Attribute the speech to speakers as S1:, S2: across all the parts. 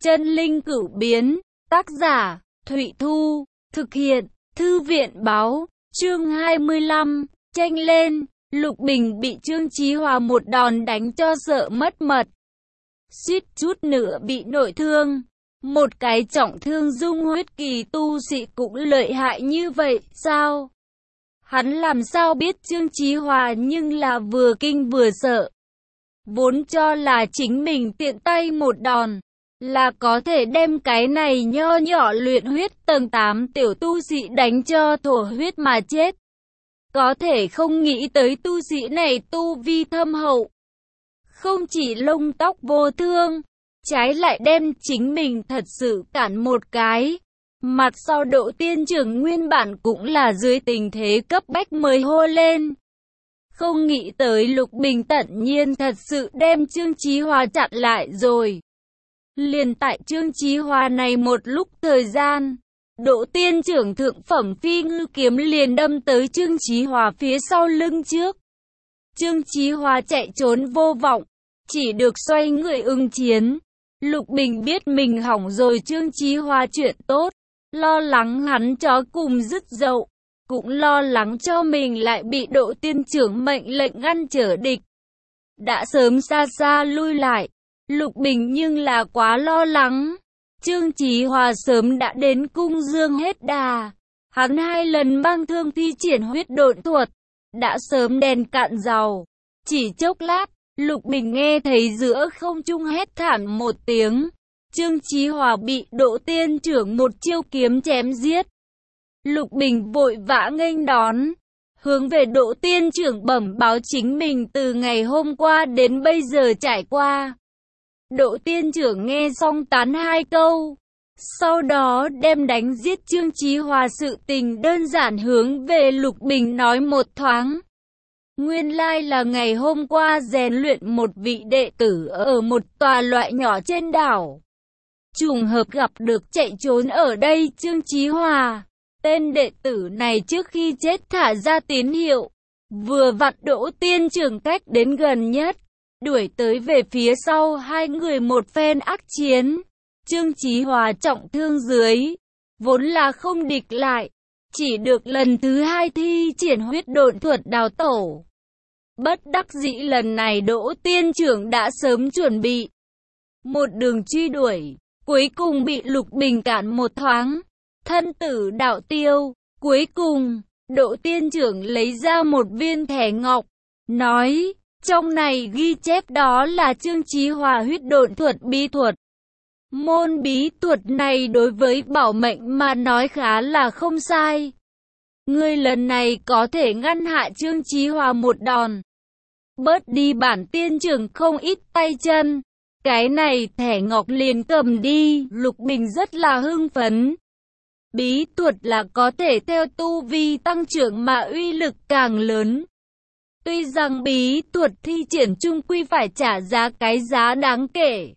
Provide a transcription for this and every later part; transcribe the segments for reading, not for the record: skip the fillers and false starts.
S1: Chân linh cửu biến, tác giả, Thụy Thu, thực hiện, Thư viện báo, chương 25, tranh lên, Lục Bình bị Trương Chí Hòa một đòn đánh cho sợ mất mật. Suýt chút nữa bị nội thương. Một cái trọng thương dung huyết kỳ tu sĩ cũng lợi hại như vậy, sao? Hắn làm sao biết Trương Chí Hòa nhưng là vừa kinh vừa sợ. Vốn cho là chính mình tiện tay một đòn, là có thể đem cái này nho nhỏ luyện huyết tầng 8 tiểu tu sĩ đánh cho thổ huyết mà chết. Có thể không nghĩ tới tu sĩ này tu vi thâm hậu. Không chỉ lông tóc vô thương, trái lại đem chính mình thật sự cản một cái. Mặt sau Độ Tiên Trưởng nguyên bản cũng là dưới tình thế cấp bách mới hô lên. Không nghĩ tới Lục Bình tận nhiên thật sự đem Trương Chí Hòa chặn lại rồi. Liền tại Trương Chí Hòa này một lúc thời gian, Độ Tiên Trưởng thượng phẩm phi ngư kiếm liền đâm tới Trương Chí Hòa phía sau lưng trước. Trương Chí Hòa chạy trốn vô vọng, chỉ được xoay người ứng chiến. Lục Bình biết mình hỏng rồi Trương Chí Hòa chuyện tốt, lo lắng hắn chó cùng dứt dậu, cũng lo lắng cho mình lại bị Độ Tiên Trưởng mệnh lệnh ngăn trở địch. Đã sớm xa xa lui lại, Lục Bình nhưng là quá lo lắng. Trương Chí Hòa sớm đã đến cung dương hết đà. Hắn 2 lần mang thương thi triển huyết độn thuật, đã sớm đèn cạn dầu. Chỉ chốc lát, Lục Bình nghe thấy giữa không trung hét thảm một tiếng. Trương Chí Hòa bị Độ Tiên Trưởng một chiêu kiếm chém giết. Lục Bình vội vã nghênh đón, hướng về Độ Tiên Trưởng bẩm báo chính mình từ ngày hôm qua đến bây giờ trải qua. Độ Tiên Trưởng nghe xong tán 2 câu, sau đó đem đánh giết Trương Chí Hòa sự tình đơn giản hướng về Lục Bình nói một thoáng. Nguyên lai là ngày hôm qua rèn luyện một vị đệ tử ở một tòa loại nhỏ trên đảo. Trùng hợp gặp được chạy trốn ở đây Trương Chí Hòa. Tên đệ tử này trước khi chết thả ra tín hiệu. Vừa vặn Độ Tiên Trưởng cách đến gần nhất, đuổi tới về phía sau 2 người một phen ác chiến. Trương Chí Hòa trọng thương dưới, vốn là không địch lại, chỉ được lần thứ 2 thi triển huyết độn thuật đào tẩu. Bất đắc dĩ lần này Độ Tiên Trưởng đã sớm chuẩn bị. Một đường truy đuổi, cuối cùng bị Lục Bình cản một thoáng, thân tử đạo tiêu. Cuối cùng, Độ Tiên Trưởng lấy ra một viên thẻ ngọc, nói, trong này ghi chép đó là Trương Chí Hòa huyết độn thuật bí thuật. Môn bí thuật này đối với bảo mệnh mà nói khá là không sai. Ngươi lần này có thể ngăn hạ Trương Chí Hòa một đòn, bớt đi bản tiên trưởng không ít tay chân. Cái này thẻ ngọc liền cầm đi. Lục Bình rất là hưng phấn. Bí thuật là có thể theo tu vi tăng trưởng mà uy lực càng lớn. Tuy rằng bí thuật thi triển chung quy phải trả giá cái giá đáng kể.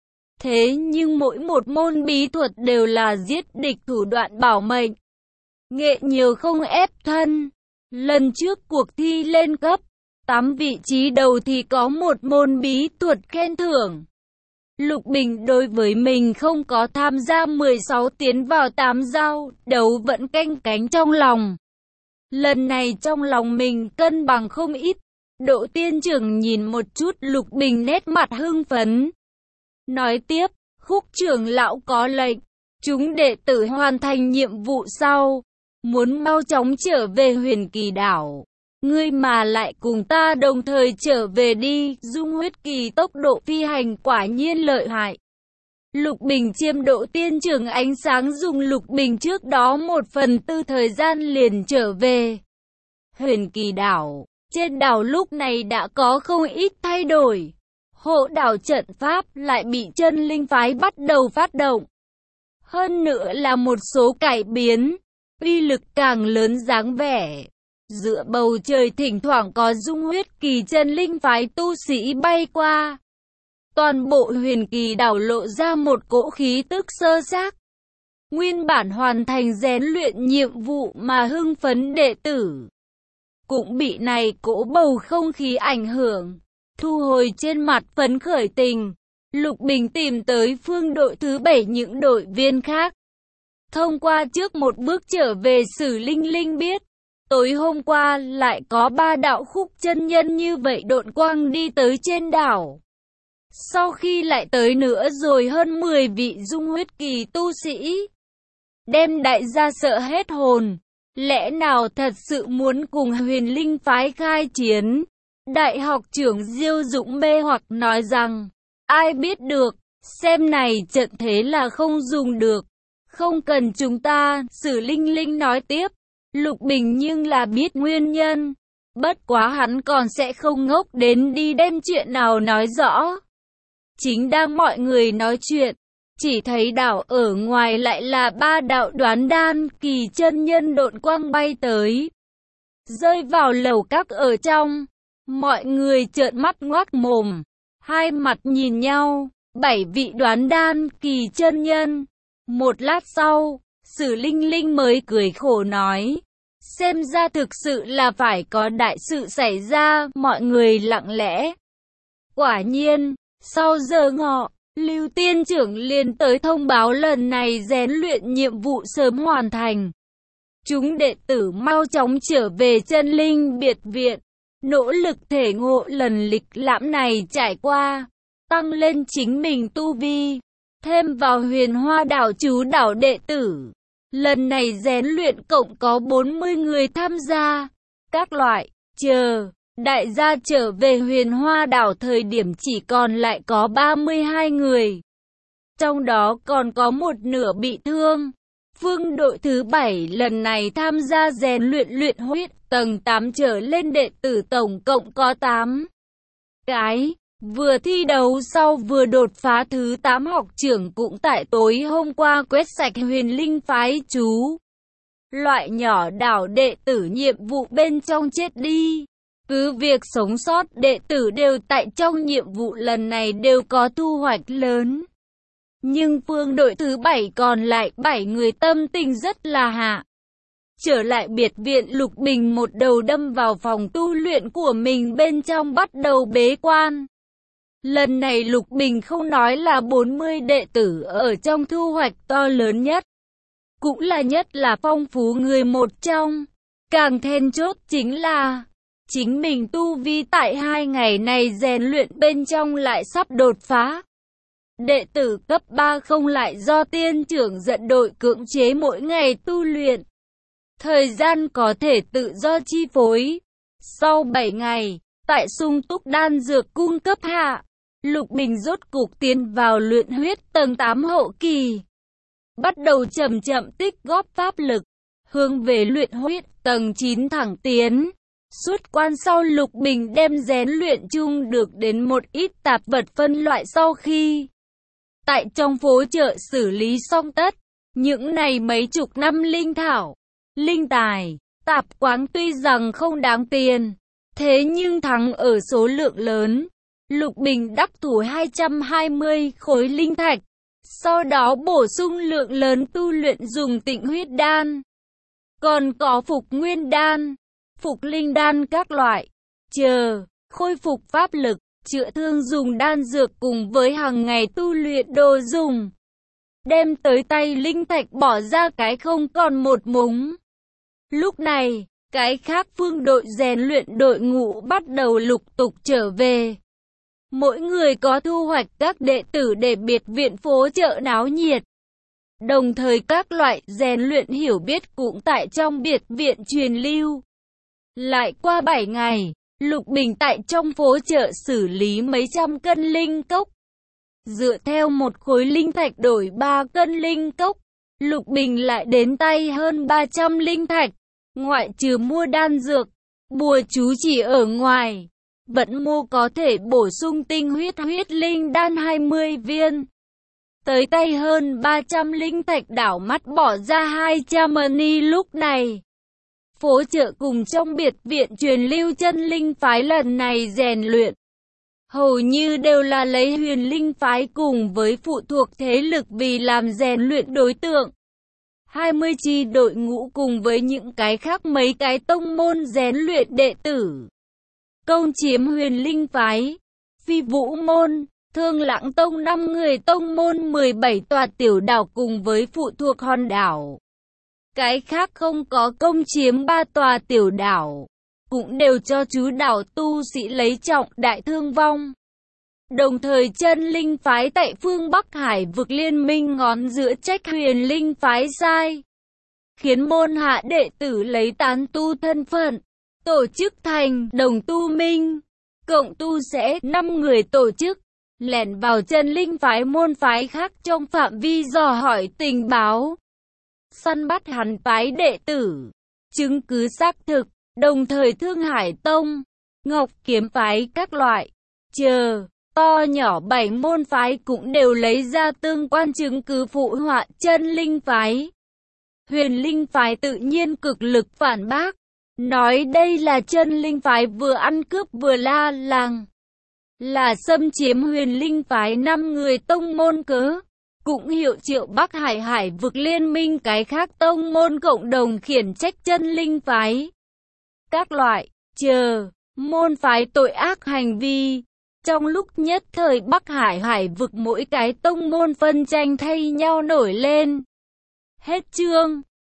S1: Thế nhưng mỗi một môn bí thuật đều là giết địch thủ đoạn bảo mệnh. Nghệ nhiều không ép thân. Lần trước cuộc thi lên cấp, 8 vị trí đầu thì có một môn bí thuật khen thưởng. Lục Bình đối với mình không có tham gia 16 tiến vào 8 giao đấu vẫn canh cánh trong lòng. Lần này trong lòng mình cân bằng không ít. Độ Tiên Trưởng nhìn một chút Lục Bình nét mặt hưng phấn. Nói tiếp, Khúc trưởng lão có lệnh, chúng đệ tử hoàn thành nhiệm vụ sau, muốn mau chóng trở về Huyền Kỳ đảo. Ngươi mà lại cùng ta đồng thời trở về đi. Dung huyết kỳ tốc độ phi hành quả nhiên lợi hại. Lục Bình chiêm Độ Tiên Trưởng ánh sáng dùng Lục Bình trước đó 1/4 thời gian liền trở về Huyền Kỳ đảo. Trên đảo lúc này đã có không ít thay đổi. Hộ đảo trận pháp lại bị chân linh phái bắt đầu phát động. Hơn nữa là một số cải biến, uy lực càng lớn dáng vẻ. Giữa bầu trời thỉnh thoảng có dung huyết kỳ chân linh phái tu sĩ bay qua. Toàn bộ Huyền Kỳ đảo lộ ra một cỗ khí tức sơ xác. Nguyên bản hoàn thành rèn luyện nhiệm vụ mà hưng phấn đệ tử, cũng bị này cỗ bầu không khí ảnh hưởng, thu hồi trên mặt phấn khởi tình. Lục Bình tìm tới phương đội thứ 7 những đội viên khác. Thông qua trước một bước trở về Sử Linh Linh biết, tối hôm qua lại có 3 đạo khúc chân nhân như vậy độn quang đi tới trên đảo. Sau khi lại tới nữa rồi hơn 10 vị dung huyết kỳ tu sĩ, đem đại gia sợ hết hồn. Lẽ nào thật sự muốn cùng Huyền Linh phái khai chiến? Đại học trưởng Diêu Dũng mê hoặc nói rằng, ai biết được, xem này trận thế là không dùng được. Không cần chúng ta, Sử Linh Linh nói tiếp. Lục Bình nhưng là biết nguyên nhân. Bất quá hắn còn sẽ không ngốc đến đi đem chuyện nào nói rõ. Chính đang mọi người nói chuyện, chỉ thấy đảo ở ngoài lại là 3 đạo Đoán Đan kỳ chân nhân độn quang bay tới, rơi vào lầu các ở trong. Mọi người trợn mắt ngoác mồm, hai mặt nhìn nhau. 7 vị Đoán Đan kỳ chân nhân. Một lát sau, Sử Linh Linh mới cười khổ nói, xem ra thực sự là phải có đại sự xảy ra. Mọi người lặng lẽ. Quả nhiên, sau giờ ngọ, Lưu Tiên trưởng liền tới thông báo lần này rèn luyện nhiệm vụ sớm hoàn thành. Chúng đệ tử mau chóng trở về Chân Linh biệt viện, nỗ lực thể ngộ lần lịch lãm này trải qua, tăng lên chính mình tu vi, thêm vào Huyền Hoa đảo chú đảo đệ tử. Lần này rèn luyện cộng có 40 người tham gia. Các loại, đại gia trở về Huyền Hoa đảo thời điểm chỉ còn lại có 32 người. Trong đó còn có một nửa bị thương. Phương đội thứ 7 lần này tham gia rèn luyện huyết tầng 8 trở lên đệ tử tổng cộng có 8 cái. Vừa thi đấu sau vừa đột phá thứ 8 học trưởng cũng tại tối hôm qua quét sạch Huyền Linh phái chú. Loại nhỏ đảo đệ tử nhiệm vụ bên trong chết đi. Cứ việc sống sót đệ tử đều tại trong nhiệm vụ lần này đều có thu hoạch lớn. Nhưng phương đội thứ 7 còn lại 7 người tâm tình rất là hạ. Trở lại biệt viện, Lục Bình một đầu đâm vào phòng tu luyện của mình bên trong bắt đầu bế quan. Lần này Lục Bình không nói là 40 đệ tử ở trong thu hoạch to lớn nhất, cũng là nhất là phong phú người một trong. Càng then chốt chính là chính mình tu vi tại 2 ngày này rèn luyện bên trong lại sắp đột phá. Đệ tử cấp 3 không lại do tiên trưởng dẫn đội cưỡng chế mỗi ngày tu luyện. Thời gian có thể tự do chi phối. Sau 7 ngày, tại sung túc đan dược cung cấp hạ, Lục Bình rốt cục tiến vào luyện huyết tầng 8 hậu kỳ. Bắt đầu chậm chậm tích góp pháp lực, hướng về luyện huyết tầng 9 thẳng tiến. Suốt quan sau Lục Bình đem rèn luyện chung được đến một ít tạp vật phân loại sau khi tại trong phố chợ xử lý xong tất. Những này mấy chục năm linh thảo, linh tài, tạp quáng tuy rằng không đáng tiền, thế nhưng thắng ở số lượng lớn. Lục Bình đắc thủ 220 khối linh thạch, sau đó bổ sung lượng lớn tu luyện dùng Tịnh huyết đan. Còn có phục nguyên đan, phục linh đan các loại, khôi phục pháp lực, chữa thương dùng đan dược cùng với hàng ngày tu luyện đồ dùng. Đem tới tay linh thạch bỏ ra cái không còn một mống. Lúc này, cái khác phương đội rèn luyện đội ngũ bắt đầu lục tục trở về. Mỗi người có thu hoạch các đệ tử để biệt viện phố chợ náo nhiệt. Đồng thời các loại rèn luyện hiểu biết cũng tại trong biệt viện truyền lưu. Lại qua 7 ngày, Lục Bình tại trong phố chợ xử lý mấy trăm cân linh cốc. Dựa theo một khối linh thạch đổi 3 cân linh cốc, Lục Bình lại đến tay hơn 300 linh thạch. Ngoại trừ mua đan dược, bùa chú chỉ ở ngoài, vẫn mua có thể bổ sung tinh huyết linh đan 20 viên. Tới tay hơn 300 linh thạch, đảo mắt bỏ ra 200 money. Lúc này, phố chợ cùng trong biệt viện truyền lưu Chân Linh phái lần này rèn luyện, hầu như đều là lấy Huyền Linh phái cùng với phụ thuộc thế lực vì làm rèn luyện đối tượng. 20 chi đội ngũ cùng với những cái khác mấy cái tông môn rèn luyện đệ tử công chiếm Huyền Linh phái, Phi Vũ môn, Thương Lãng Tông 5 người tông môn 17 tòa tiểu đảo cùng với phụ thuộc hòn đảo. Cái khác không có công chiếm 3 tòa tiểu đảo, cũng đều cho chứ đảo tu sĩ lấy trọng đại thương vong. Đồng thời chân linh phái tại phương Bắc Hải vực liên minh ngón giữa trách huyền linh phái sai, khiến môn hạ đệ tử lấy tán tu thân phận, tổ chức thành đồng tu minh, cộng tu sẽ 5 người tổ chức, lẻn vào chân linh phái môn phái khác trong phạm vi dò hỏi tình báo, săn bắt hắn phái đệ tử, chứng cứ xác thực, đồng thời Thương Hải Tông, Ngọc Kiếm phái các loại, to nhỏ 7 môn phái cũng đều lấy ra tương quan chứng cứ phụ họa chân linh phái. Huyền linh phái tự nhiên cực lực phản bác, nói đây là chân linh phái vừa ăn cướp vừa la làng, là xâm chiếm huyền linh phái 5 người tông môn cớ. Cũng hiệu triệu Bắc Hải Hải vực liên minh cái khác tông môn cộng đồng khiển trách chân linh phái. Các loại, môn phái tội ác hành vi. Trong lúc nhất thời Bắc Hải Hải vực mỗi cái tông môn phân tranh thay nhau nổi lên. Hết chương.